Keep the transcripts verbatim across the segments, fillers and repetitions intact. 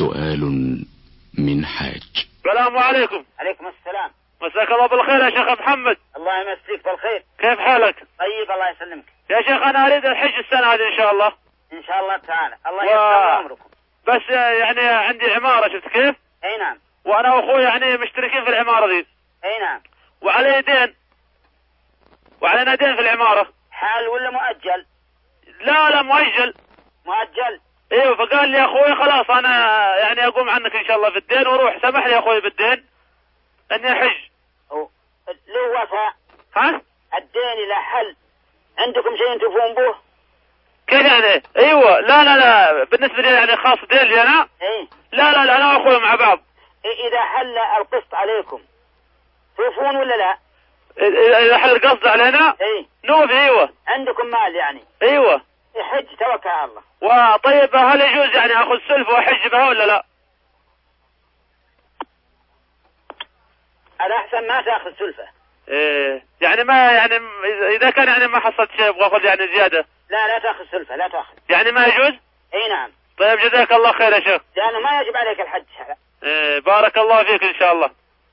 سؤال من حاج. السلام عليكم. عليكم السلام. مساك الله بالخير يا شيخ محمد. الله يمسيك بالخير. كيف حالك؟ طيب الله يسلمك. يا شيخ أنا أريد الحج السنة هذه إن شاء الله. إن شاء الله تعالى الله يسر أمركم. بس يعني عندي عمارة شفت كيف؟ أي نعم. وأنا وأخوي يعني مشتركين في العمارة دي. أي نعم. وعلي دين وعلينا دين في العمارة. حال ولا مؤجل؟ لا لا مؤجل. مؤجل. ايوه فقال لي يا اخوي خلاص انا يعني اقوم عنك ان شاء الله في الدين وروح سمح لي يا اخوي بالدين اني احج. له وفاء. ها؟ الدين له حل. عندكم شيء تفون به؟ كيف يعني؟ ايوه لا لا لا بالنسبه لي يعني خاص دين لي انا. اي. لا لا لا انا واخوي مع بعض. اذا حل القسط عليكم توفون ولا لا؟ اذا حل القسط علينا؟ اي. نوفي. ايوه. عندكم مال يعني؟ ايوه. يحج توكل على الله. وطيب هل يجوز يعني اخذ سلف واحج بها ولا لا؟ الأحسن ما تأخذ سلفة. إيه يعني ما يعني إذا كان يعني ما حصلت شيء أبغى أخذ يعني زيادة. لا لا تأخذ سلفة لا تأخذ. يعني ما يجوز؟ أي نعم. طيب جزاك الله خير يا شيخ. لأنه ما يجب عليك الحج هذا. إيه بارك الله فيك إن شاء الله.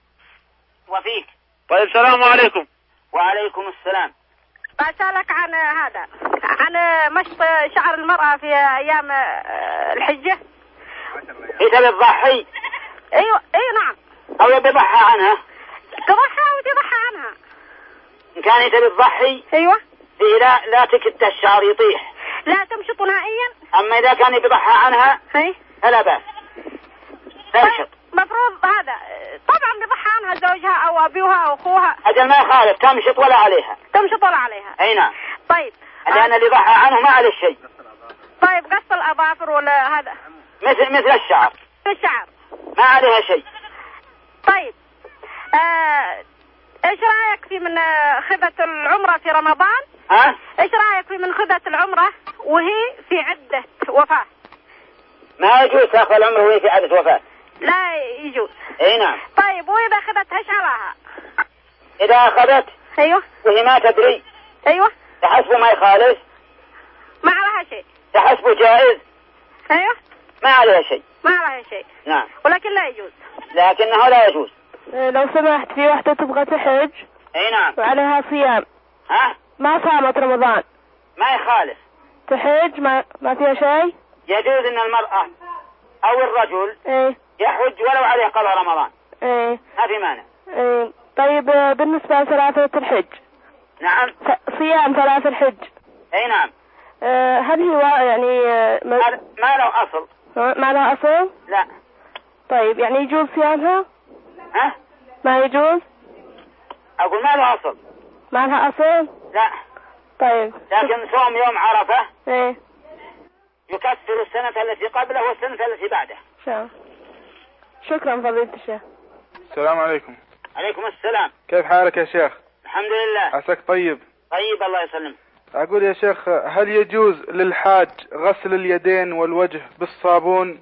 وفيك. طيب السلام عليكم. وعليكم السلام. بسألك عن هذا عن مشط شعر المرأة في أيام الحجة. هي تبي تضحي؟ أيوة أي نعم. أو يبي يضحى عنها؟ تضحى وتضحى عنها. إن كان هي تبي تضحي؟ أيوة. هي لا لا تكت الشعر يطيح. لا تمشط نهائيا. أما إذا كان يبي يضحى عنها هي فلا بأس. تمشط. مفروض هذا طبعا بيضحى عنها زوجها أو أبيها أو أخوها. أجل ما يخالف تمشط ولا عليها. تمشط ولا عليها. أي نعم. طيب. لأن اللي ضحى عنه ما عليه شيء. طيب قص الأظافر ولا هذا؟ مثل مثل الشعر. الشعر. ما عليها شيء. طيب. آه ايش رايك في من خذة العمرة في رمضان؟ ها؟ ايش رايك في من خذة العمرة وهي في عدة وفاة؟ ما يجوز تاخذ العمرة وهي في عدة وفاة. لا يجوز. اي نعم. طيب واذا اخذتها ايش عليها؟ اذا اخذت ايوه وهي ما تدري ايوه تحسبه ما يخالف. ما عليها شيء. تحسبه جائز. ايوه ما عليها شيء. ما عليها شيء. نعم. ولكن لا يجوز. لكنه لا يجوز. لو سمحت في واحدة تبغى تحج. اي نعم. وعليها صيام. ها؟ ما صامت رمضان. ما يخالف. تحج ما ما فيها شيء. يجوز ان المرأة او الرجل ايه يحج ولو عليه قضاء رمضان. ايه ما في مانع. ايه طيب بالنسبة لثلاثة الحج. نعم. صيام ثلاثة الحج. اي نعم. اه هل هي يعني ما, ما له اصل. ما لها اصل؟ لا. طيب يعني يجوز صيامها؟ ها؟ ما يجوز؟ اقول ما له اصل. ما لها اصل؟ لا. طيب. لكن صوم يوم عرفة ايه يكفر السنة التي قبله والسنة التي بعده. شكرا. شكرا فضيلة الشيخ. السلام عليكم. عليكم السلام. كيف حالك يا شيخ؟ الحمد لله. عساك طيب. طيب الله يسلم. أقول يا شيخ هل يجوز للحاج غسل اليدين والوجه بالصابون؟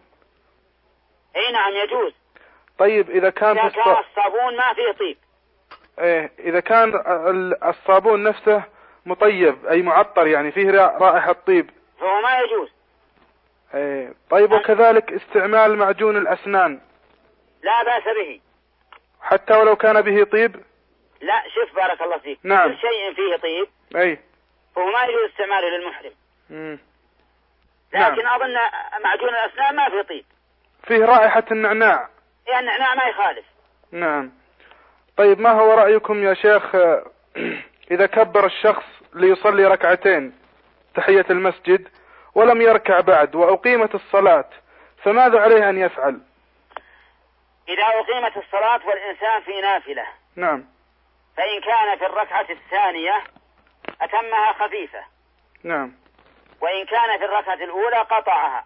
اي نعم يجوز. طيب إذا كان إذا في كان الصابون ما فيه طيب. ايه إذا كان الصابون نفسه مطيب أي معطر يعني فيه رائحة طيب فهو ما يجوز. ايه طيب وكذلك استعمال معجون الأسنان لا بأس به حتى ولو كان به طيب؟ لا شوف بارك الله فيك. نعم. كل شيء فيه طيب اي فهو ما يجوز استعماله للمحرم. مم. لكن نعم. أظن معجون الأسنان ما فيه طيب. فيه رائحة النعناع. يعني النعناع ما يخالف. نعم. طيب ما هو رأيكم يا شيخ إذا كبر الشخص ليصلي ركعتين تحية المسجد ولم يركع بعد وأقيمت الصلاة فماذا عليه أن يفعل؟ إذا أقيمت الصلاة والإنسان في نافلة. نعم. فإن كان في الركعة الثانية أتمها خفيفة. نعم. وإن كان في الركعة الأولى قطعها.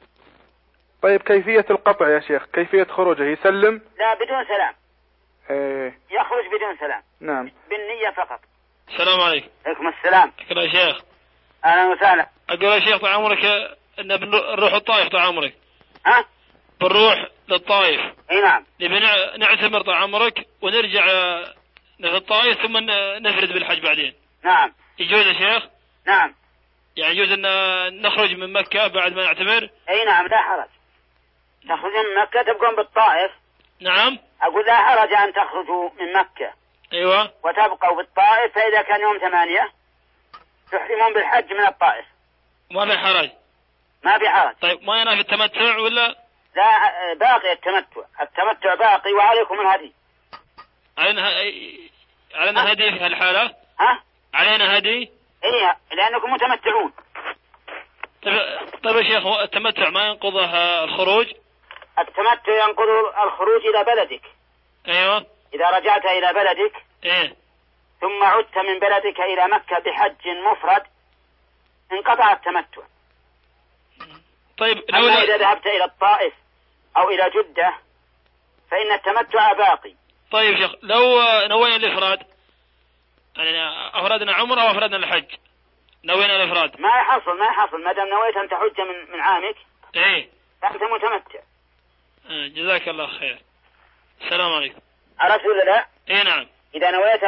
طيب كيفية القطع يا شيخ؟ كيفية خروجه يسلم؟ لا بدون سلام. ايه. يخرج بدون سلام. نعم. بالنية فقط. السلام عليكم. عليكم السلام. شكرا يا شيخ. أهلا وسهلا. أقول يا شيخ طال عمرك إن بنروح الطائف طال عمرك. ها؟ بنروح للطائف. اي نعم. نبي نعتمر طال عمرك ونرجع للطائف ثم نفرد بالحج بعدين. نعم. يجوز يا شيخ؟ نعم. يعني يجوز أن نخرج من مكة بعد ما نعتمر؟ اي نعم لا حرج. تخرجون من مكة تبقون بالطائف. نعم. أقول لا حرج أن تخرجوا من مكة أيوة وتبقوا بالطائف، فإذا كان يوم ثمانية تحرمون بالحج من الطائف. ما في حرج. ما في حرج. طيب ما ينافي التمتع ولا؟ لا باقي التمتع، التمتع باقي وعليكم الهدي. علينا علينا هدي في هالحالة؟ ها؟ علينا هدي؟ إيه لأنكم متمتعون. طيب طيب يا شيخ، التمتع ما ينقضه الخروج؟ التمتع ينقض الخروج إلى بلدك. أيوة. إذا رجعت إلى بلدك إيه ثم عدت من بلدك إلى مكة بحج مفرد انقطع التمتع. طيب أما لو إذا ذهبت إلى الطائف أو إلى جدة فإن التمتع باقي. طيب شيخ، لو نوينا الإفراد، يعني أفردنا عمره أو أفردنا الحج، نوينا الإفراد ما يحصل ما يحصل ما دام نويت أن تحج من من عامك. إيه فأنت متمتع. آه جزاك الله خير. السلام عليكم. عرفت ولا لا؟ إيه نعم. إذا نويت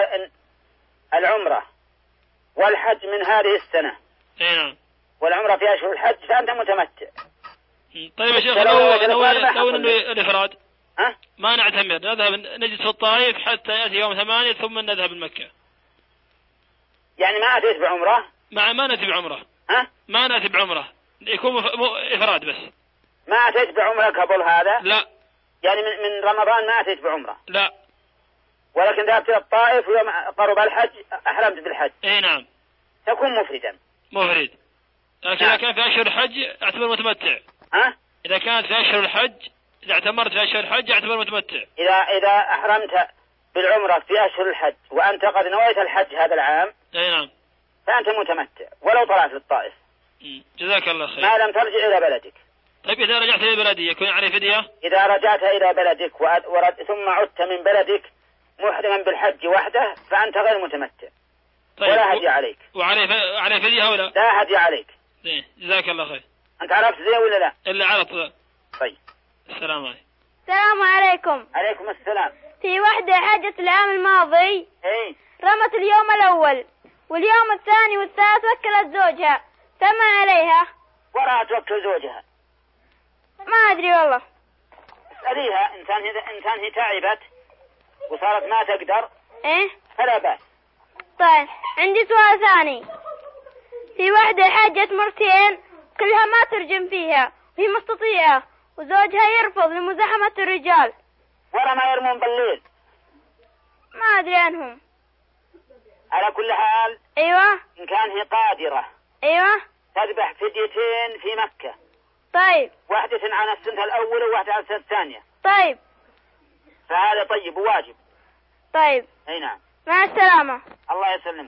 العمرة والحج من هذه السنة. إيه نعم. والعمرة في أشهر الحج فأنت متمتع. طيب يا شيخ، لو لو لو ننوي الإفراد ها؟ ما نعتمر، نذهب نجلس في الطائف حتى يأتي يوم ثمانية ثم نذهب لمكة. يعني ما أتيت بعمرة؟ مع ما نأتي بعمرة. ها؟ ما نأتي بعمرة، يكون مف... م... إفراد بس. ما أتيت بعمرة قبل هذا؟ لا. يعني من, من رمضان ما أتيت بعمرة؟ لا. ولكن ذهبت إلى الطائف ويوم قرب الحج أحرمت بالحج. إيه نعم. تكون مفردا. مفرد. لكن نعم. إذا كان في أشهر الحج أعتبر متمتع. ها؟ إذا كانت في أشهر الحج، إذا اعتمرت في أشهر الحج أعتبر متمتع. إذا إذا أحرمت بالعمرة في أشهر الحج وأنت قد نويت الحج هذا العام. أي نعم. فأنت متمتع ولو طلعت للطائف. جزاك الله خير. ما لم ترجع إلى بلدك. طيب إذا رجعت إلى بلدي يكون علي فدية؟ إذا رجعت إلى بلدك ورد ثم عدت من بلدك محرما بالحج وحده فأنت غير متمتع. طيب. ولا هدي عليك. وعلي ف... علي فدية ولا؟ لا هدي عليك. زين جزاك الله خير. أنت عرفت زين ولا لا؟ إلا على طول. طيب. السلام عليكم. السلام عليكم. عليكم السلام. في وحدة حجت العام الماضي. إيه. رمت اليوم الأول واليوم الثاني والثالث وكلت زوجها، فما عليها؟ وراها توكل زوجها. ما أدري والله. اسأليها إن كان إن كان هي تعبت وصارت ما تقدر. إيه. فلا بأس. طيب عندي سؤال ثاني. في وحدة حجت مرتين كلها ما ترجم فيها وهي مستطيعة وزوجها يرفض لمزاحمة الرجال. ورا ما يرمون بالليل. ما أدري عنهم. على كل حال. أيوة. إن كان هي قادرة. أيوة. تذبح فديتين في مكة. طيب. واحدة عن السنة الأولى وواحدة عن السنة الثانية. طيب. فهذا طيب وواجب. طيب. أي نعم. مع السلامة. الله يسلمك.